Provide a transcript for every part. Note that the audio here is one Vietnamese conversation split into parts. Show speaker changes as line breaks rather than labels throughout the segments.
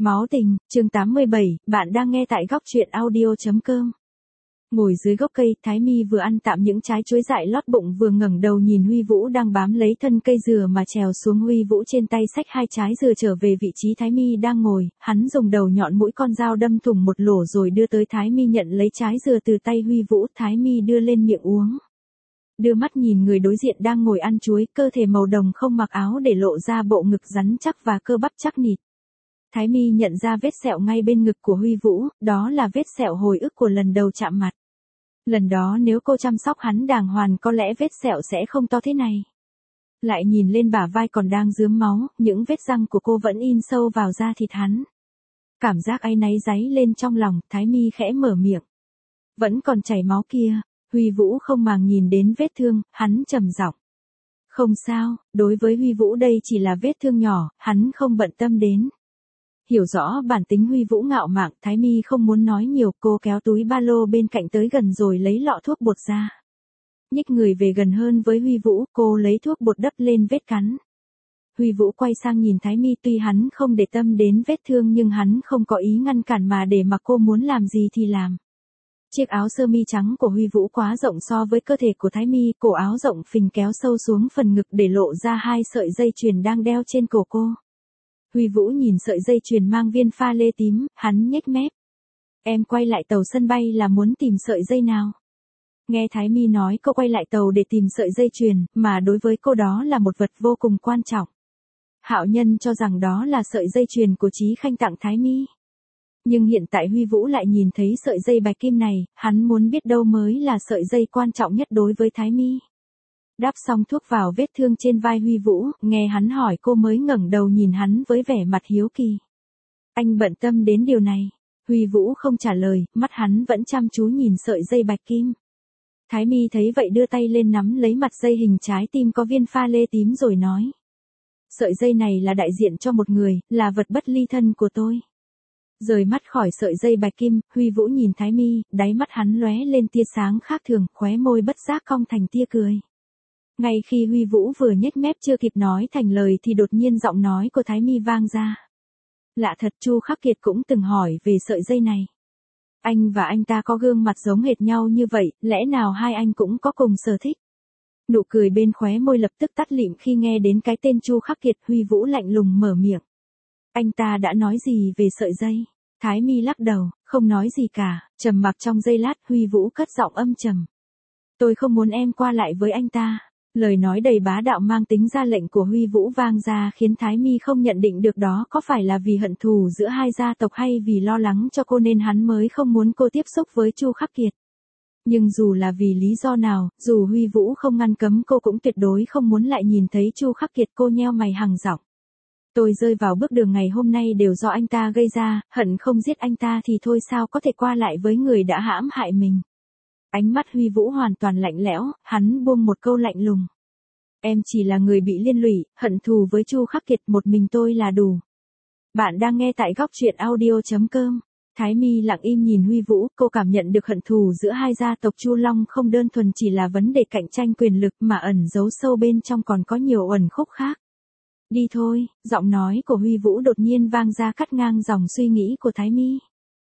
Máu tình, chương 87, bạn đang nghe tại góc truyện audio.com. Ngồi dưới gốc cây, Thái Mi vừa ăn tạm những trái chuối dại lót bụng vừa ngẩng đầu nhìn Huy Vũ đang bám lấy thân cây dừa mà trèo xuống. Huy Vũ trên tay xách hai trái dừa trở về vị trí Thái Mi đang ngồi, hắn dùng đầu nhọn mũi con dao đâm thủng một lỗ rồi đưa tới Thái Mi nhận lấy trái dừa từ tay Huy Vũ. Thái Mi đưa lên miệng uống. Đưa mắt nhìn người đối diện đang ngồi ăn chuối, cơ thể màu đồng không mặc áo để lộ ra bộ ngực rắn chắc và cơ bắp chắc nịt. Thái Mi nhận ra vết sẹo ngay bên ngực của Huy Vũ, đó là vết sẹo hồi ức của lần đầu chạm mặt. Lần đó nếu cô chăm sóc hắn đàng hoàng có lẽ vết sẹo sẽ không to thế này. Lại nhìn lên bả vai còn đang rướm máu, những vết răng của cô vẫn in sâu vào da thịt hắn. Cảm giác áy náy dấy lên trong lòng, Thái Mi khẽ mở miệng. Vẫn còn chảy máu kia. Huy Vũ không màng nhìn đến vết thương, hắn trầm giọng. Không sao, đối với Huy Vũ đây chỉ là vết thương nhỏ, hắn không bận tâm đến. Hiểu rõ bản tính Huy Vũ ngạo mạn, Thái Mi không muốn nói nhiều, cô kéo túi ba lô bên cạnh tới gần rồi lấy lọ thuốc bột ra. Nhích người về gần hơn với Huy Vũ, cô lấy thuốc bột đắp lên vết cắn. Huy Vũ quay sang nhìn Thái Mi, tuy hắn không để tâm đến vết thương nhưng hắn không có ý ngăn cản mà để mặc cô muốn làm gì thì làm. Chiếc áo sơ mi trắng của Huy Vũ quá rộng so với cơ thể của Thái Mi, cổ áo rộng phình kéo sâu xuống phần ngực để lộ ra hai sợi dây chuyền đang đeo trên cổ cô. Huy Vũ nhìn sợi dây chuyền mang viên pha lê tím, hắn nhếch mép. Em quay lại tàu sân bay là muốn tìm sợi dây nào? Nghe Thái Mi nói cô quay lại tàu để tìm sợi dây chuyền, mà đối với cô đó là một vật vô cùng quan trọng. Hạo Nhân cho rằng đó là sợi dây chuyền của Chí Khanh tặng Thái Mi. Nhưng hiện tại Huy Vũ lại nhìn thấy sợi dây bạch kim này, hắn muốn biết đâu mới là sợi dây quan trọng nhất đối với Thái Mi. Đắp xong thuốc vào vết thương trên vai Huy Vũ, nghe hắn hỏi cô mới ngẩng đầu nhìn hắn với vẻ mặt hiếu kỳ. Anh bận tâm đến điều này. Huy Vũ không trả lời, mắt hắn vẫn chăm chú nhìn sợi dây bạch kim. Thái Mi thấy vậy đưa tay lên nắm lấy mặt dây hình trái tim có viên pha lê tím rồi nói. Sợi dây này là đại diện cho một người, là vật bất ly thân của tôi. Rời mắt khỏi sợi dây bạch kim, Huy Vũ nhìn Thái Mi, đáy mắt hắn lóe lên tia sáng khác thường, khóe môi bất giác cong thành tia cười. Ngay khi Huy Vũ vừa nhếch mép chưa kịp nói thành lời thì đột nhiên giọng nói của Thái Mi vang ra. Lạ thật, Chu Khắc Kiệt cũng từng hỏi về sợi dây này. Anh và anh ta có gương mặt giống hệt nhau như vậy, lẽ nào hai anh cũng có cùng sở thích? Nụ cười bên khóe môi lập tức tắt lịm khi nghe đến cái tên Chu Khắc Kiệt. Huy Vũ lạnh lùng mở miệng. Anh ta đã nói gì về sợi dây? Thái Mi lắc đầu, không nói gì cả, trầm mặc trong giây lát. Huy Vũ cất giọng âm trầm. Tôi không muốn em qua lại với anh ta. Lời nói đầy bá đạo mang tính ra lệnh của Huy Vũ vang ra khiến Thái Mi không nhận định được đó có phải là vì hận thù giữa hai gia tộc hay vì lo lắng cho cô nên hắn mới không muốn cô tiếp xúc với Chu Khắc Kiệt. Nhưng dù là vì lý do nào, dù Huy Vũ không ngăn cấm cô cũng tuyệt đối không muốn lại nhìn thấy Chu Khắc Kiệt. Cô nheo mày hằng giọng. Tôi rơi vào bước đường ngày hôm nay đều do anh ta gây ra, hận không giết anh ta thì thôi sao có thể qua lại với người đã hãm hại mình. Ánh mắt Huy Vũ hoàn toàn lạnh lẽo, hắn buông một câu lạnh lùng. Em chỉ là người bị liên lụy, hận thù với Chu Khắc Kiệt, một mình tôi là đủ. Bạn đang nghe tại góc truyện audio.com. Thái Mi lặng im nhìn Huy Vũ, cô cảm nhận được hận thù giữa hai gia tộc Chu Long không đơn thuần chỉ là vấn đề cạnh tranh quyền lực mà ẩn giấu sâu bên trong còn có nhiều uẩn khúc khác. Đi thôi, giọng nói của Huy Vũ đột nhiên vang ra cắt ngang dòng suy nghĩ của Thái Mi.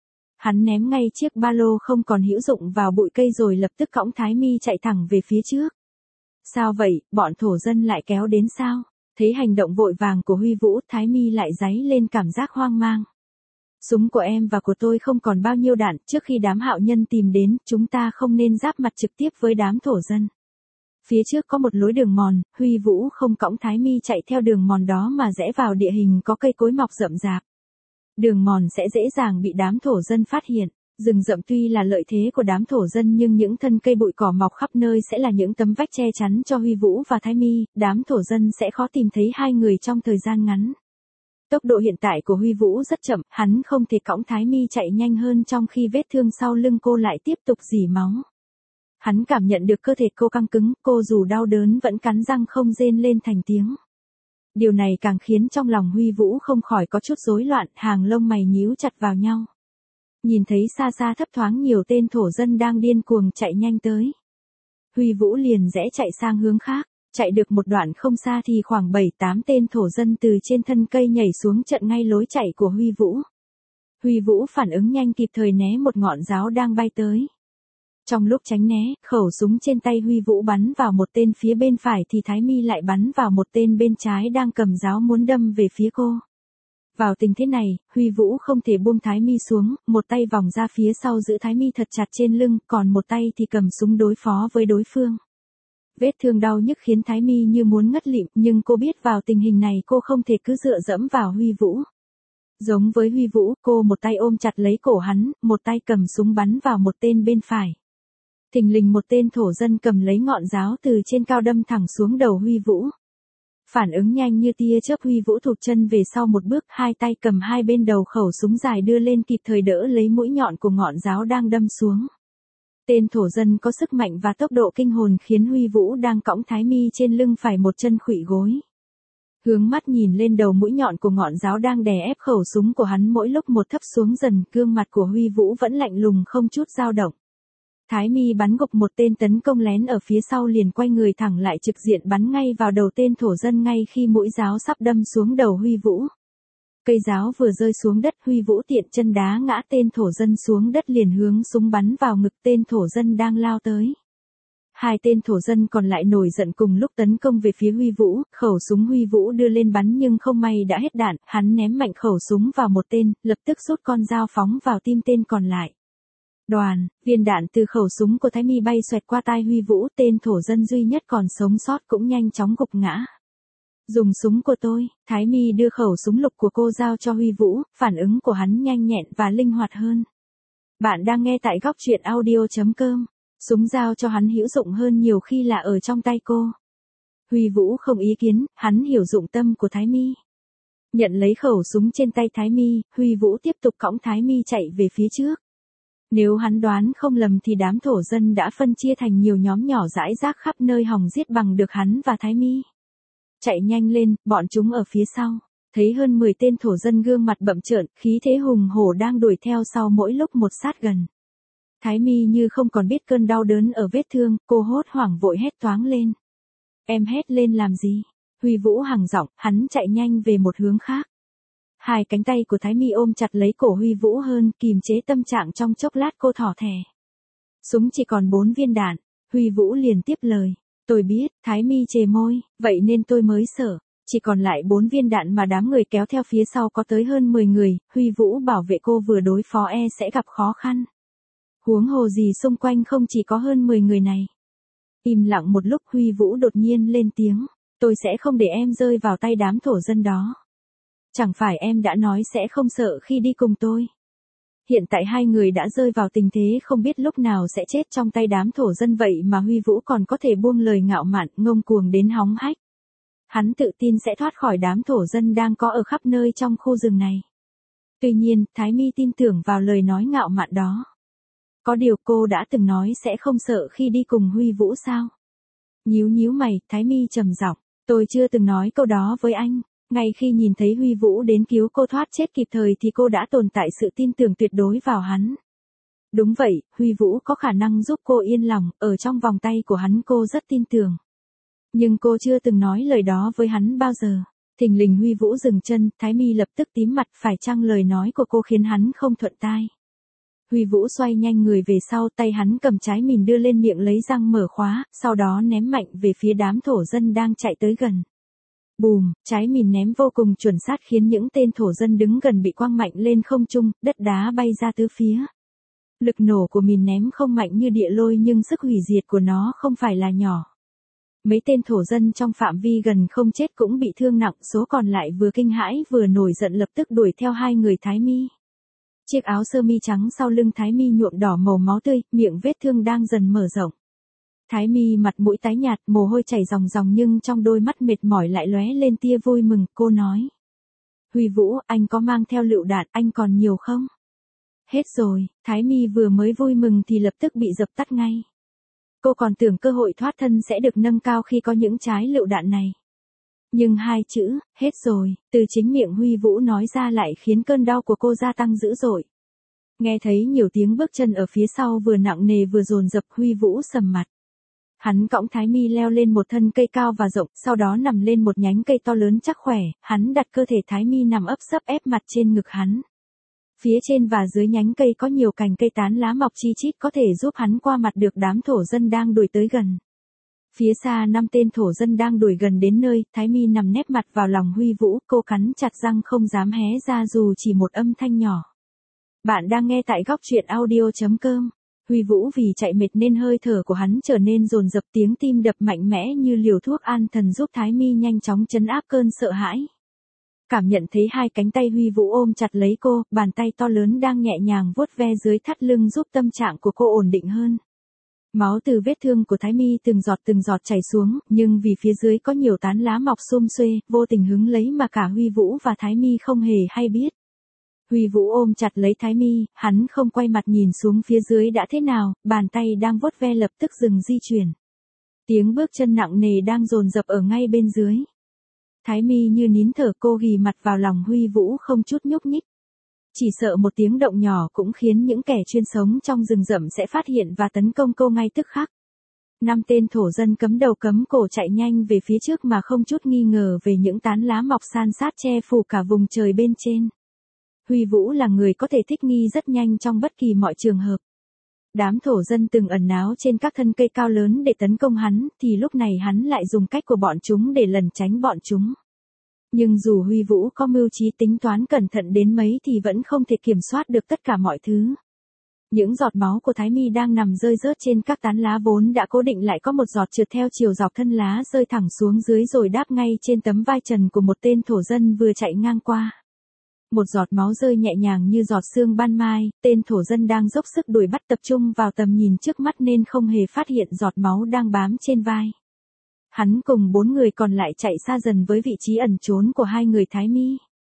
Hắn ném ngay chiếc ba lô không còn hữu dụng vào bụi cây rồi lập tức cõng Thái Mi chạy thẳng về phía trước. Sao vậy, bọn thổ dân lại kéo đến sao? Thấy hành động vội vàng của Huy Vũ, Thái Mi lại giấy lên cảm giác hoang mang. Súng của em và của tôi không còn bao nhiêu đạn, trước khi đám Hạo Nhân tìm đến, chúng ta không nên giáp mặt trực tiếp với đám thổ dân. Phía trước có một lối đường mòn, Huy Vũ không cõng Thái Mi chạy theo đường mòn đó mà rẽ vào địa hình có cây cối mọc rậm rạp. Đường mòn sẽ dễ dàng bị đám thổ dân phát hiện. Rừng rậm tuy là lợi thế của đám thổ dân nhưng những thân cây bụi cỏ mọc khắp nơi sẽ là những tấm vách che chắn cho Huy Vũ và Thái Mi, đám thổ dân sẽ khó tìm thấy hai người trong thời gian ngắn. Tốc độ hiện tại của Huy Vũ rất chậm, hắn không thể cõng Thái Mi chạy nhanh hơn trong khi vết thương sau lưng cô lại tiếp tục rỉ máu. Hắn cảm nhận được cơ thể cô căng cứng, cô dù đau đớn vẫn cắn răng không rên lên thành tiếng. Điều này càng khiến trong lòng Huy Vũ không khỏi có chút rối loạn, hàng lông mày nhíu chặt vào nhau. Nhìn thấy xa xa thấp thoáng nhiều tên thổ dân đang điên cuồng chạy nhanh tới. Huy Vũ liền rẽ chạy sang hướng khác. Chạy được một đoạn không xa thì khoảng 7-8 tên thổ dân từ trên thân cây nhảy xuống chặn ngay lối chạy của Huy Vũ. Huy Vũ phản ứng nhanh kịp thời né một ngọn giáo đang bay tới. Trong lúc tránh né, khẩu súng trên tay Huy Vũ bắn vào một tên phía bên phải thì Thái Mi lại bắn vào một tên bên trái đang cầm giáo muốn đâm về phía cô. Vào tình thế này, Huy Vũ không thể buông Thái Mi xuống, một tay vòng ra phía sau giữ Thái Mi thật chặt trên lưng, còn một tay thì cầm súng đối phó với đối phương. Vết thương đau nhức khiến Thái Mi như muốn ngất lịm, nhưng cô biết vào tình hình này cô không thể cứ dựa dẫm vào Huy Vũ. Giống với Huy Vũ, cô một tay ôm chặt lấy cổ hắn, một tay cầm súng bắn vào một tên bên phải. Thình lình một tên thổ dân cầm lấy ngọn giáo từ trên cao đâm thẳng xuống đầu Huy Vũ. Phản ứng nhanh như tia chớp, Huy Vũ thụt chân về sau một bước, hai tay cầm hai bên đầu khẩu súng dài đưa lên kịp thời đỡ lấy mũi nhọn của ngọn giáo đang đâm xuống. Tên thổ dân có sức mạnh và tốc độ kinh hồn khiến Huy Vũ đang cõng Thái Mi trên lưng phải một chân khuỵu gối. Hướng mắt nhìn lên đầu mũi nhọn của ngọn giáo đang đè ép khẩu súng của hắn mỗi lúc một thấp xuống dần, gương mặt của Huy Vũ vẫn lạnh lùng không chút dao động. Thái Mi bắn gục một tên tấn công lén ở phía sau liền quay người thẳng lại trực diện bắn ngay vào đầu tên thổ dân ngay khi mũi giáo sắp đâm xuống đầu Huy Vũ. Cây giáo vừa rơi xuống đất, Huy Vũ tiện chân đá ngã tên thổ dân xuống đất liền hướng súng bắn vào ngực tên thổ dân đang lao tới. Hai tên thổ dân còn lại nổi giận cùng lúc tấn công về phía Huy Vũ, khẩu súng Huy Vũ đưa lên bắn nhưng không may đã hết đạn, hắn ném mạnh khẩu súng vào một tên, lập tức rút con dao phóng vào tim tên còn lại. Đoàn, viên đạn từ khẩu súng của Thái Mi bay xoẹt qua tai Huy Vũ, tên thổ dân duy nhất còn sống sót cũng nhanh chóng gục ngã. Dùng súng của tôi, Thái Mi đưa khẩu súng lục của cô giao cho Huy Vũ, phản ứng của hắn nhanh nhẹn và linh hoạt hơn. Bạn đang nghe tại góc truyện audio.com. Súng giao cho hắn hữu dụng hơn nhiều khi là ở trong tay cô. Huy Vũ không ý kiến, hắn hiểu dụng tâm của Thái Mi. Nhận lấy khẩu súng trên tay Thái Mi, Huy Vũ tiếp tục cõng Thái Mi chạy về phía trước. Nếu hắn đoán không lầm thì đám thổ dân đã phân chia thành nhiều nhóm nhỏ rải rác khắp nơi hòng giết bằng được hắn và Thái Mi. Chạy nhanh lên, bọn chúng ở phía sau. Thấy hơn 10 tên thổ dân gương mặt bậm trợn, khí thế hùng hổ đang đuổi theo sau mỗi lúc một sát gần. Thái Mi như không còn biết cơn đau đớn ở vết thương, cô hốt hoảng vội hét toáng lên. Em hét lên làm gì? Huy Vũ hằng giọng, hắn chạy nhanh về một hướng khác. Hai cánh tay của Thái Mi ôm chặt lấy cổ Huy Vũ hơn, kìm chế tâm trạng trong chốc lát cô thỏ thẻ. Súng chỉ còn 4 viên đạn, Huy Vũ liền tiếp lời. Tôi biết, Thái Mi chề môi, vậy nên tôi mới sợ. Chỉ còn lại 4 viên đạn mà đám người kéo theo phía sau có tới hơn 10 người, Huy Vũ bảo vệ cô vừa đối phó sẽ gặp khó khăn. Huống hồ gì xung quanh không chỉ có hơn 10 người này. Im lặng một lúc, Huy Vũ đột nhiên lên tiếng. Tôi sẽ không để em rơi vào tay đám thổ dân đó. Chẳng phải em đã nói sẽ không sợ khi đi cùng tôi. Hiện tại hai người đã rơi vào tình thế không biết lúc nào sẽ chết trong tay đám thổ dân, vậy mà Huy Vũ còn có thể buông lời ngạo mạn, ngông cuồng đến hóng hách. Hắn tự tin sẽ thoát khỏi đám thổ dân đang có ở khắp nơi trong khu rừng này. Tuy nhiên, Thái Mi tin tưởng vào lời nói ngạo mạn đó. Có điều cô đã từng nói sẽ không sợ khi đi cùng Huy Vũ sao? Nhíu mày, Thái Mi trầm giọng, tôi chưa từng nói câu đó với anh. Ngay khi nhìn thấy Huy Vũ đến cứu cô thoát chết kịp thời thì cô đã tồn tại sự tin tưởng tuyệt đối vào hắn. Đúng vậy, Huy Vũ có khả năng giúp cô yên lòng, ở trong vòng tay của hắn cô rất tin tưởng. Nhưng cô chưa từng nói lời đó với hắn bao giờ. Thình lình Huy Vũ dừng chân, Thái Mi lập tức tím mặt, phải chăng lời nói của cô khiến hắn không thuận tai. Huy Vũ xoay nhanh người về sau, tay hắn cầm trái mìn đưa lên miệng lấy răng mở khóa, sau đó ném mạnh về phía đám thổ dân đang chạy tới gần. Bùm, trái mìn ném vô cùng chuẩn xác khiến những tên thổ dân đứng gần bị quăng mạnh lên không trung, đất đá bay ra tứ phía. Lực nổ của mìn ném không mạnh như địa lôi nhưng sức hủy diệt của nó không phải là nhỏ. Mấy tên thổ dân trong phạm vi gần không chết cũng bị thương nặng, số còn lại vừa kinh hãi vừa nổi giận lập tức đuổi theo hai người Thái Mi. Chiếc áo sơ mi trắng sau lưng Thái Mi nhuộm đỏ màu máu tươi, miệng vết thương đang dần mở rộng. Thái Mi mặt mũi tái nhạt, mồ hôi chảy ròng ròng nhưng trong đôi mắt mệt mỏi lại lóe lên tia vui mừng, cô nói. Huy Vũ, anh có mang theo lựu đạn, anh còn nhiều không? Hết rồi, Thái Mi vừa mới vui mừng thì lập tức bị dập tắt ngay. Cô còn tưởng cơ hội thoát thân sẽ được nâng cao khi có những trái lựu đạn này. Nhưng hai chữ, hết rồi, từ chính miệng Huy Vũ nói ra lại khiến cơn đau của cô gia tăng dữ dội. Nghe thấy nhiều tiếng bước chân ở phía sau vừa nặng nề vừa dồn dập, Huy Vũ sầm mặt. Hắn cõng Thái Mi leo lên một thân cây cao và rộng, sau đó nằm lên một nhánh cây to lớn chắc khỏe, hắn đặt cơ thể Thái Mi nằm ấp sấp ép mặt trên ngực hắn. Phía trên và dưới nhánh cây có nhiều cành cây tán lá mọc chi chít có thể giúp hắn qua mặt được đám thổ dân đang đuổi tới gần. Phía xa 5 tên thổ dân đang đuổi gần đến nơi, Thái Mi nằm nép mặt vào lòng Huy Vũ, cô cắn chặt răng không dám hé ra dù chỉ một âm thanh nhỏ. Bạn đang nghe tại góc truyện audio.com. Huy Vũ vì chạy mệt nên hơi thở của hắn trở nên dồn dập, tiếng tim đập mạnh mẽ như liều thuốc an thần giúp Thái Mi nhanh chóng trấn áp cơn sợ hãi. Cảm nhận thấy hai cánh tay Huy Vũ ôm chặt lấy cô, bàn tay to lớn đang nhẹ nhàng vuốt ve dưới thắt lưng giúp tâm trạng của cô ổn định hơn. Máu từ vết thương của Thái Mi từng giọt chảy xuống, nhưng vì phía dưới có nhiều tán lá mọc xum xuê, vô tình hứng lấy mà cả Huy Vũ và Thái Mi không hề hay biết. Huy Vũ ôm chặt lấy Thái Mi, hắn không quay mặt nhìn xuống phía dưới đã thế nào, bàn tay đang vuốt ve lập tức dừng di chuyển. Tiếng bước chân nặng nề đang dồn dập ở ngay bên dưới. Thái Mi như nín thở, cô ghì mặt vào lòng Huy Vũ không chút nhúc nhích. Chỉ sợ một tiếng động nhỏ cũng khiến những kẻ chuyên sống trong rừng rậm sẽ phát hiện và tấn công cô ngay tức khắc. 5 tên thổ dân cấm đầu cấm cổ chạy nhanh về phía trước mà không chút nghi ngờ về những tán lá mọc san sát che phủ cả vùng trời bên trên. Huy Vũ là người có thể thích nghi rất nhanh trong bất kỳ mọi trường hợp. Đám thổ dân từng ẩn náu trên các thân cây cao lớn để tấn công hắn, thì lúc này hắn lại dùng cách của bọn chúng để lẩn tránh bọn chúng. Nhưng dù Huy Vũ có mưu trí tính toán cẩn thận đến mấy thì vẫn không thể kiểm soát được tất cả mọi thứ. Những giọt máu của Thái Mi đang nằm rơi rớt trên các tán lá vốn đã cố định lại có một giọt trượt theo chiều dọc thân lá rơi thẳng xuống dưới rồi đáp ngay trên tấm vai trần của một tên thổ dân vừa chạy ngang qua. Một giọt máu rơi nhẹ nhàng như giọt sương ban mai, tên thổ dân đang dốc sức đuổi bắt tập trung vào tầm nhìn trước mắt nên không hề phát hiện giọt máu đang bám trên vai. Hắn cùng 4 người còn lại chạy xa dần với vị trí ẩn trốn của 2 người Thái Mi.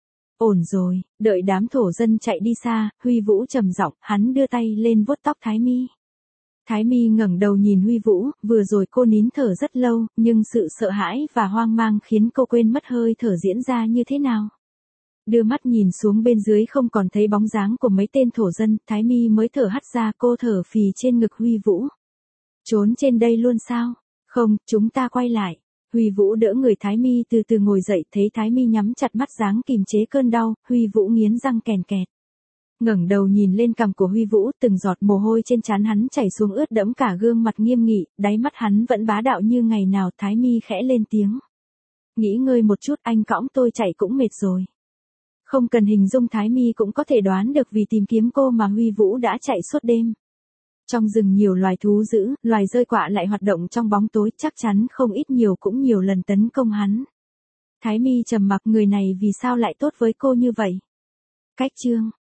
Ổn rồi, đợi đám thổ dân chạy đi xa, Huy Vũ trầm giọng, hắn đưa tay lên vuốt tóc Thái Mi. Thái Mi ngẩng đầu nhìn Huy Vũ, vừa rồi cô nín thở rất lâu, nhưng sự sợ hãi và hoang mang khiến cô quên mất hơi thở diễn ra như thế nào. Đưa mắt nhìn xuống bên dưới không còn thấy bóng dáng của mấy tên thổ dân, Thái Mi mới thở hắt ra, cô thở phì trên ngực Huy Vũ. Trốn trên đây luôn sao? Không, chúng ta quay lại. Huy Vũ đỡ người Thái Mi từ từ ngồi dậy, thấy Thái Mi nhắm chặt mắt dáng kìm chế cơn đau, Huy Vũ nghiến răng kèn kẹt. Ngẩng đầu nhìn lên cằm của Huy Vũ, từng giọt mồ hôi trên trán hắn chảy xuống ướt đẫm cả gương mặt nghiêm nghị, đáy mắt hắn vẫn bá đạo như ngày nào. Thái Mi khẽ lên tiếng. Nghỉ ngơi một chút, anh cõng tôi chạy cũng mệt rồi. Không cần hình dung, Thái Mi cũng có thể đoán được vì tìm kiếm cô mà Huy Vũ đã chạy suốt đêm. Trong rừng nhiều loài thú dữ, loài dơi quạ lại hoạt động trong bóng tối, chắc chắn không ít nhiều cũng nhiều lần tấn công hắn. Thái Mi trầm mặc, người này vì sao lại tốt với cô như vậy? Cách chương